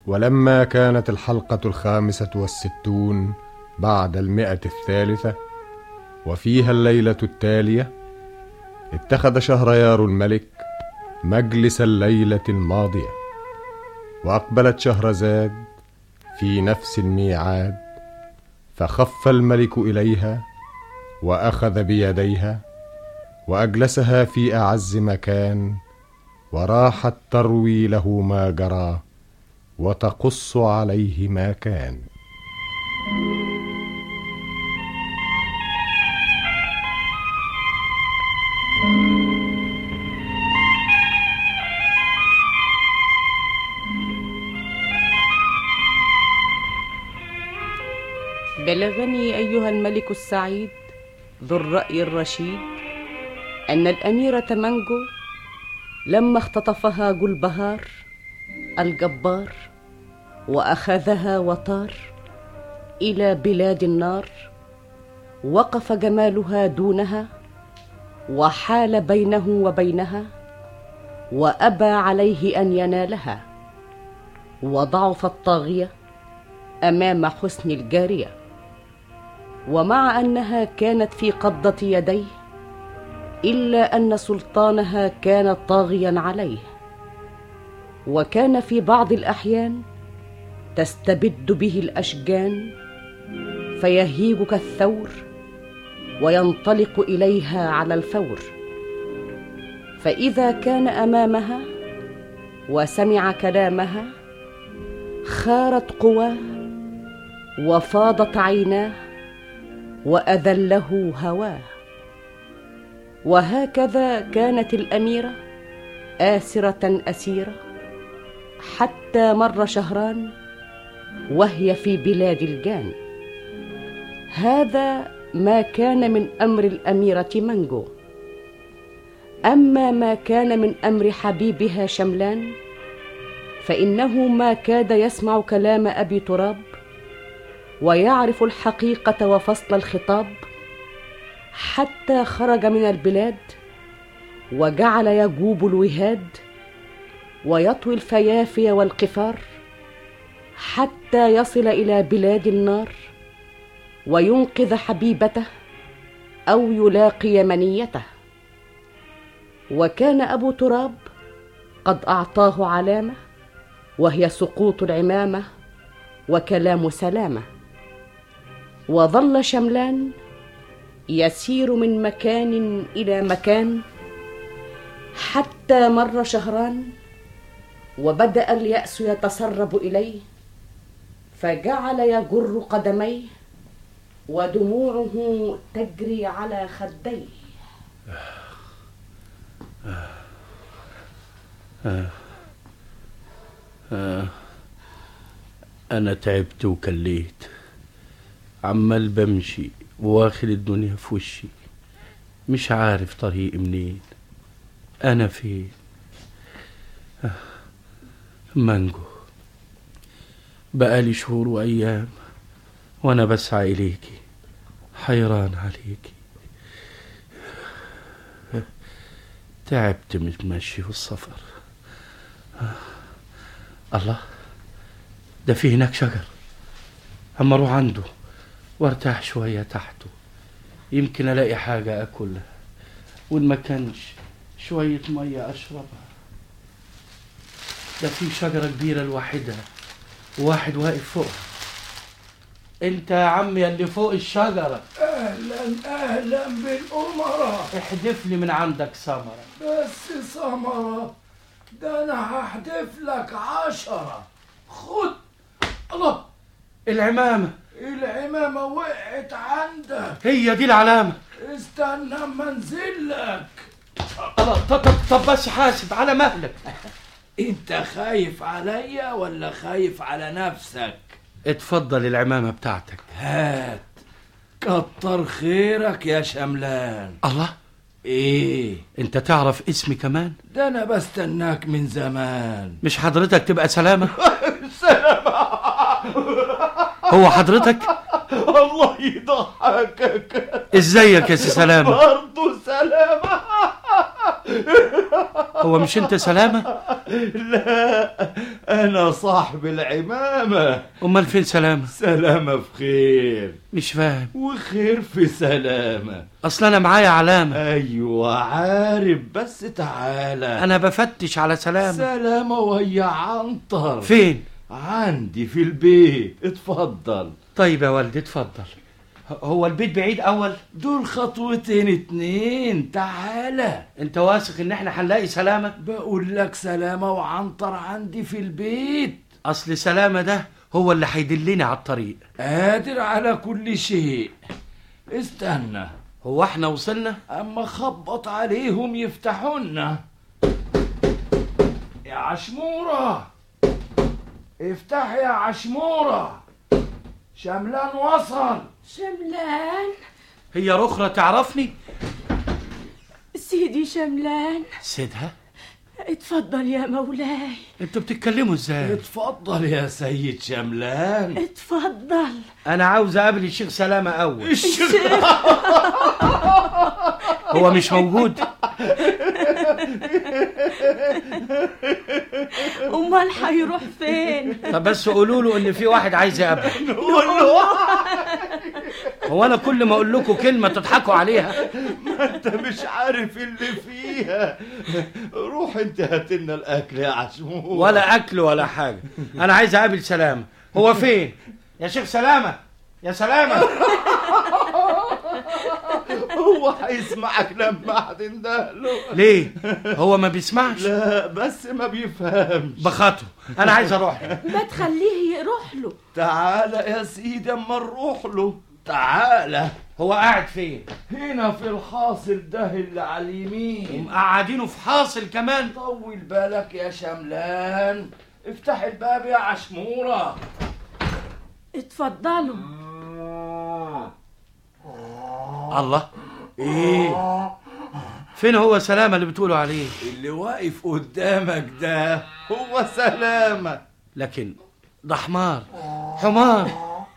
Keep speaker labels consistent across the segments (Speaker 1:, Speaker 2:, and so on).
Speaker 1: ولما كانت الحلقة 65 بعد 100 وفيها الليلة التالية، اتخذ شهريار الملك مجلس الليلة الماضية، وأقبلت شهرزاد في نفس الميعاد، فخف الملك إليها وأخذ بيديها وأجلسها في أعز مكان، وراحت تروي له ما جرى وتقص عليه ما كان.
Speaker 2: بلغني أيها الملك السعيد ذو الرأي الرشيد أن الأميرة منجو لما اختطفها جلبهار الجبار وأخذها وطار إلى بلاد النار، وقف جمالها دونها وحال بينه وبينها، وأبى عليه أن ينالها، وضعف الطاغية أمام حسن الجارية. ومع أنها كانت في قبضة يديه، إلا أن سلطانها كان طاغيا عليه، وكان في بعض الأحيان تستبد به الأشجان، فيهيج كالثور وينطلق إليها على الفور. فإذا كان أمامها وسمع كلامها، خارت قواه وفاضت عيناه وأذله هواه. وهكذا كانت الأميرة آسرة أسيرة، حتى مر شهران وهي في بلاد الجان. هذا ما كان من أمر الأميرة منجو. أما ما كان من أمر حبيبها شملان، فإنه ما كاد يسمع كلام أبي تراب ويعرف الحقيقة وفصل الخطاب، حتى خرج من البلاد وجعل يجوب الوهاد ويطوي الفيافي والقفار، حتى يصل إلى بلاد النار وينقذ حبيبته أو يلاقي منيته. وكان أبو تراب قد أعطاه علامة، وهي سقوط العمامة وكلام سلامة. وظل شملان يسير من مكان إلى مكان، حتى مر شهران وبدأ اليأس يتسرب إليه، فجعل يجر قدميه ودموعه تجري على خديه.
Speaker 3: أنا تعبت وكليت، عمال بمشي واخد الدنيا في وشي، مش عارف طريقي منين، أنا فين؟ منجو، بقالي شهور وأيام وأنا بسعى إليكي، حيران عليكي، تعبت من المشي والسفر. الله، ده في هناك شجر، أما أروح عنده وارتاح شوية تحته، يمكن ألاقي حاجة أكلها، وإن ما كانش شوية مية أشربها. ده في شجرة كبيرة لوحدها وواحد واقف فوقها. انت يا عم يا اللي فوق الشجرة،
Speaker 4: اهلا اهلا بالامراء.
Speaker 3: احدف لي من عندك ثمرة.
Speaker 4: بس ثمرة؟ ده انا هحدف لك 10. خد. الله،
Speaker 3: العمامة
Speaker 4: وقعت عندك.
Speaker 3: هي دي العلامة.
Speaker 4: استنى اما انزل لك.
Speaker 3: الله، طب بس حاسب على مهلك.
Speaker 4: انت خايف عليا ولا خايف على نفسك؟
Speaker 3: اتفضل العمامة بتاعتك.
Speaker 4: هات. كتر خيرك يا شملان.
Speaker 3: الله،
Speaker 4: ايه
Speaker 3: انت تعرف اسمي كمان؟
Speaker 4: ده انا بستناك من زمان.
Speaker 3: مش حضرتك تبقى سلامة؟
Speaker 4: سلامة.
Speaker 3: هو حضرتك؟
Speaker 4: الله يضحكك.
Speaker 3: ازيك يا سي سلامة؟
Speaker 4: برضه سلامة.
Speaker 3: هو مش انت سلامة؟
Speaker 4: لا، أنا صاحب العمامة.
Speaker 3: امال فين سلامة؟
Speaker 4: سلامة بخير.
Speaker 3: مش فاهم.
Speaker 4: وخير في سلامة.
Speaker 3: اصل انا معايا علامة.
Speaker 4: أيوة عارف، بس تعالى.
Speaker 3: انا بفتش على سلامة.
Speaker 4: سلامة وهي عنتر.
Speaker 3: فين؟
Speaker 4: عندي في البيت. اتفضل.
Speaker 3: طيب يا والدي اتفضل. هو البيت بعيد اول؟
Speaker 4: دول خطوتين 2. تعالى.
Speaker 3: انت واثق ان احنا هنلاقي سلامة؟
Speaker 4: بقول لك سلامة وعنتر عندي في البيت.
Speaker 3: اصل سلامة ده هو اللي هيدلني على الطريق.
Speaker 4: قادر على كل شيء. استنى.
Speaker 3: هو احنا وصلنا؟
Speaker 4: اما خبط عليهم يفتحونا. يا عشمورة افتح يا عشمورة، شملان وصل.
Speaker 2: شملان؟
Speaker 3: هي رخرة تعرفني؟
Speaker 2: سيدي شملان.
Speaker 3: سيدها؟
Speaker 2: اتفضل يا مولاي.
Speaker 3: انتوا بتتكلموا ازاي؟
Speaker 4: اتفضل يا سيد شملان.
Speaker 2: اتفضل.
Speaker 3: انا عاوز اقابل الشيخ سلامة اول.
Speaker 4: الشيخ
Speaker 3: هو مش موجود؟
Speaker 2: امال هيروح فين؟
Speaker 3: طب بس قولوا له ان في واحد عايز يقابله.
Speaker 4: نقول له.
Speaker 3: هو انا كل ما اقول لكم كلمة تضحكوا عليها؟
Speaker 4: ما انت مش عارف اللي فيها. روح انت هات لنا الاكل يا عشمور.
Speaker 3: ولا اكل ولا حاجة. انا عايز اقابل سلامة. هو فين؟ يا شيخ سلامة، يا سلامة.
Speaker 4: هو هيسمعك لما هتندهله.
Speaker 3: ليه؟ هو ما بيسمعش؟
Speaker 4: لا بس ما بيفهمش.
Speaker 3: بخاطره. انا عايز اروح له.
Speaker 2: ما تخليه يروح له.
Speaker 4: تعالى يا سيدي اما نروح له. تعالى.
Speaker 3: هو قاعد فين؟
Speaker 4: هنا في الحاصل ده اللي على اليمين.
Speaker 3: ومقعدينه في حاصل كمان؟
Speaker 4: طول بالك يا شملان. افتح الباب يا عشمورة.
Speaker 2: اتفضلوا.
Speaker 3: الله، ايه؟ فين هو سلامة اللي بتقولوا عليه؟
Speaker 4: اللي واقف قدامك ده هو سلامة.
Speaker 3: لكن ده حمار. حمار.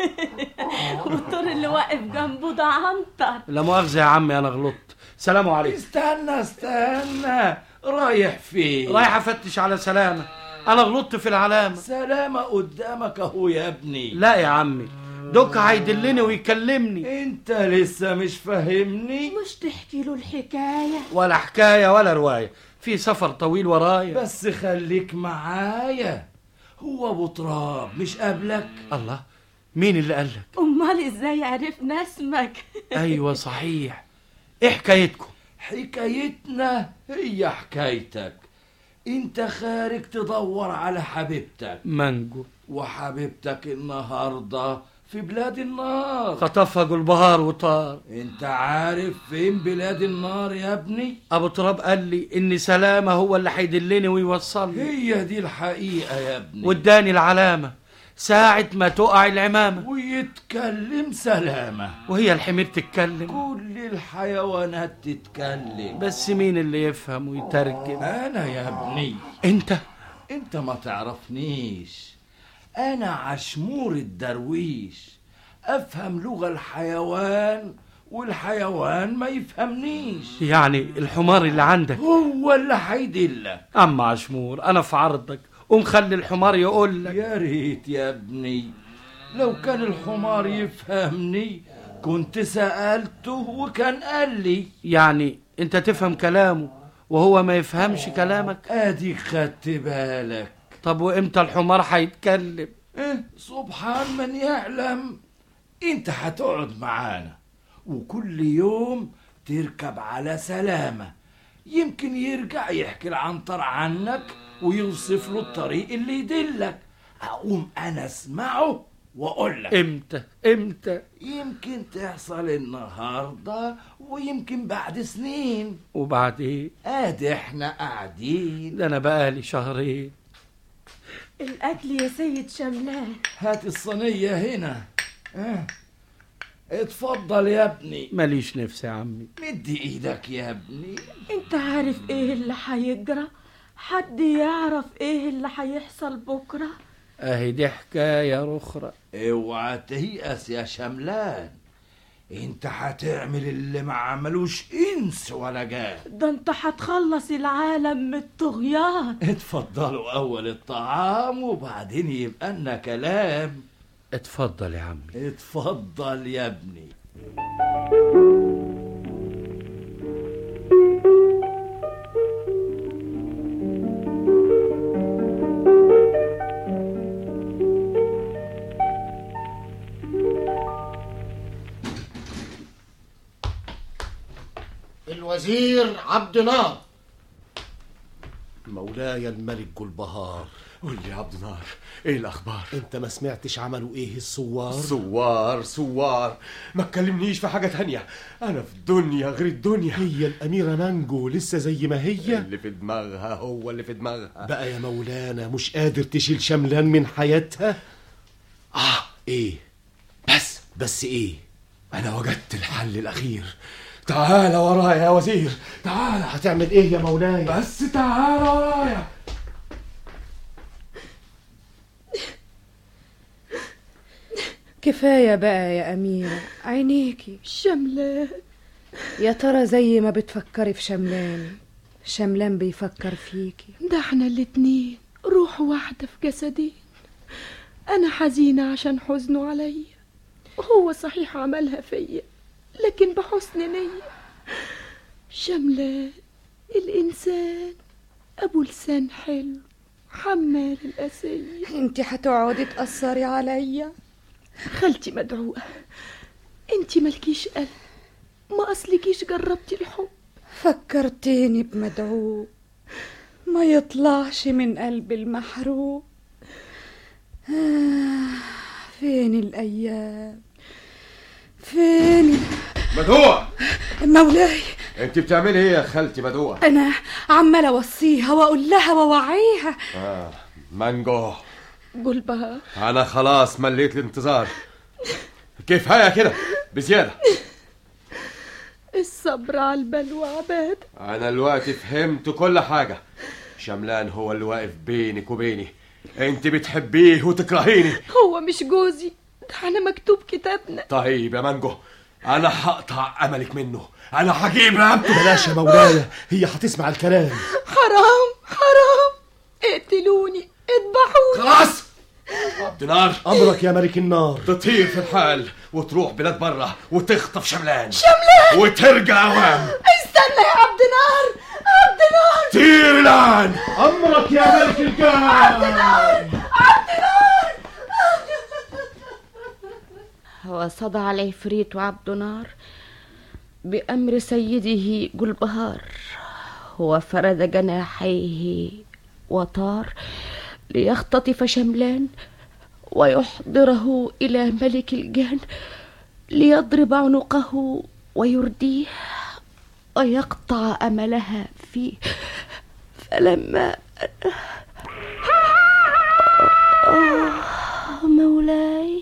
Speaker 2: والطور اللي واقف جنبه ده عنتر.
Speaker 3: لا مؤاخذة يا عمي، انا غلطت. سلام عليكم.
Speaker 4: استنى. رايح فين؟
Speaker 3: رايح افتش على سلامة. انا غلطت في العلامة.
Speaker 4: سلامة قدامك اهو يا ابني.
Speaker 3: لا يا عمي، دوك هيدلني ويكلمني.
Speaker 4: انت لسه مش فاهمني.
Speaker 2: مش تحكي له الحكاية؟
Speaker 3: ولا حكاية ولا رواية، في سفر طويل ورايا.
Speaker 4: بس خليك معايا. هو ابو تراب مش قبلك؟
Speaker 3: الله، مين اللي قالك؟
Speaker 2: امال ازاي عرفنا اسمك؟
Speaker 3: ايوه صحيح. ايه حكايتكم؟
Speaker 4: حكايتنا هي حكايتك. انت خارج تدور على حبيبتك
Speaker 3: مانجو،
Speaker 4: وحبيبتك النهارده في بلاد النار.
Speaker 3: خطفها جلبهار وطار.
Speaker 4: انت عارف فين بلاد النار يا ابني؟
Speaker 3: ابو تراب قال لي ان سلامة هو اللي هيدلني ويوصلني.
Speaker 4: هي دي الحقيقة يا ابني.
Speaker 3: واداني العلامة ساعة ما تقع العمامة.
Speaker 4: ويتكلم سلامة.
Speaker 3: وهي الحمير تتكلم.
Speaker 4: كل الحيوانات تتكلم.
Speaker 3: بس مين اللي يفهم ويترجم؟
Speaker 4: انا يا ابني.
Speaker 3: انت
Speaker 4: ما تعرفنيش. انا عشمور الدرويش. افهم لغة الحيوان والحيوان ما يفهمنيش.
Speaker 3: يعني الحمار اللي عندك
Speaker 4: هو اللي هيدلك.
Speaker 3: اما عشمور، انا في عرضك ومخلي الحمار يقول لك.
Speaker 4: يا ريت يا ابني لو كان الحمار يفهمني كنت سألته وكان قال لي.
Speaker 3: يعني انت تفهم كلامه وهو ما يفهمش كلامك؟
Speaker 4: اديك خدت بالك.
Speaker 3: طب وامتى الحمار هيتكلم؟
Speaker 4: سبحان من يعلم. انت هتقعد معانا وكل يوم تركب على سلامة. يمكن يرجع يحكي العنتر عنك ويوصف له الطريق اللي يدلك. اقوم انا اسمعه واقول لك.
Speaker 3: امتى؟
Speaker 4: يمكن تحصل النهارده ويمكن بعد سنين.
Speaker 3: وبعدين؟
Speaker 4: ادي احنا قاعدين.
Speaker 3: ده انا بقالي شهرين.
Speaker 2: الاكل يا سيد شملان.
Speaker 4: هات الصينيه هنا. اتفضل يا ابني.
Speaker 3: ماليش نفس يا عمي.
Speaker 4: مدي ايدك يا ابني.
Speaker 2: انت عارف ايه اللي هيجرى؟ حد يعرف ايه اللي هيحصل بكره؟
Speaker 3: اهي دي حكاية اخرى.
Speaker 4: اوعى تيأس يا شملان. انت هتعمل اللي ما عملوش انس ولا جان.
Speaker 2: ده انت هتخلص العالم من الطغيان.
Speaker 4: اتفضلوا اول الطعام وبعدين يبقى لنا كلام.
Speaker 3: اتفضل يا عمي.
Speaker 4: اتفضل يا ابني.
Speaker 5: الوزير عبد نار. مولاي الملك جلبهار.
Speaker 6: قول لي يا عبد نار، ايه الاخبار؟
Speaker 5: انت ما سمعتش عملوا ايه الثوار؟
Speaker 6: ثوار ما تكلمنيش في حاجة تانية. انا في الدنيا غير الدنيا.
Speaker 5: هي الاميرة مانجو لسه زي ما هي؟
Speaker 6: اللي في دماغها هو اللي في دماغها.
Speaker 5: بقى يا مولانا مش قادر تشيل شملان من حياتها؟ ايه بس ايه؟
Speaker 6: انا وجدت الحل الاخير. تعال ورايا يا وزير، تعال.
Speaker 5: هتعمل ايه يا مولاي؟
Speaker 6: بس تعال ورايا.
Speaker 7: كفاية بقى يا أميرة، عينيكي
Speaker 2: شملان.
Speaker 7: يا ترى زي ما بتفكري في شملان بيفكر فيكي.
Speaker 2: ده احنا الاتنين روح واحدة في جسدين. أنا حزينة عشان حزنه عليا، هو صحيح عملها فيا لكن بحسن نية. شملان الإنسان أبو لسان حلو حمال الأسية.
Speaker 7: انتي هتقعدي تأثري عليا؟
Speaker 2: خالتي مدعوة، انتي ملكيش قلب، ما أصلكيش جربتي الحب.
Speaker 7: فكرتيني بمدعو، ما يطلعش من قلب المحروق. فين الأيام، فين
Speaker 6: مدعوة؟
Speaker 7: مولاي.
Speaker 6: انت بتعملي ايه يا خالتي مدعوة؟
Speaker 7: أنا عمالة أوصيها وأقول لها ووعيها.
Speaker 6: مانجو
Speaker 2: جلبهار،
Speaker 6: انا خلاص مليت الانتظار. كفاية كده بزيادة.
Speaker 2: الصبر على البلوى عباد.
Speaker 6: انا دلوقتي فهمت كل حاجة. شملان هو اللي واقف بينك وبيني. انت بتحبيه وتكرهيني.
Speaker 2: هو مش جوزي، ده احنا مكتوب كتابنا.
Speaker 6: طيب يا مانجو، انا هقطع املك منه، انا هجيب رقبته.
Speaker 5: بلاش يا مولاي، هي هتسمع الكلام.
Speaker 2: حرام اقتلوني، اذبحوني.
Speaker 6: خلاص عبد نار،
Speaker 5: امرك يا ملك النار.
Speaker 6: تطير في الحال وتروح بلاد برا وتخطف شملان وترجع اوام.
Speaker 2: استنى يا عبد نار، عبد نار.
Speaker 6: طير الان.
Speaker 5: امرك يا ملك الجان.
Speaker 2: عبد نار.
Speaker 8: وصدع العفريت عبد نار بأمر سيده جلبهار، وفرد جناحيه وطار ليختطف شملان ويحضره إلى ملك الجان ليضرب عنقه ويرديه ويقطع أملها فيه. فلما مولاي.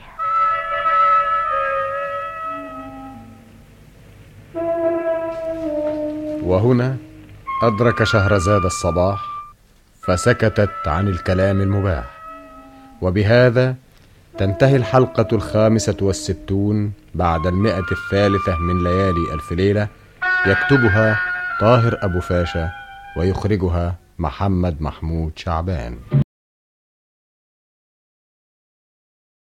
Speaker 1: وهنا أدرك شهرزاد الصباح فسكتت عن الكلام المباح. وبهذا تنتهي الحلقة 65 بعد 103 من ليالي ألف ليلة. يكتبها طاهر أبو فاشا ويخرجها محمد محمود شعبان.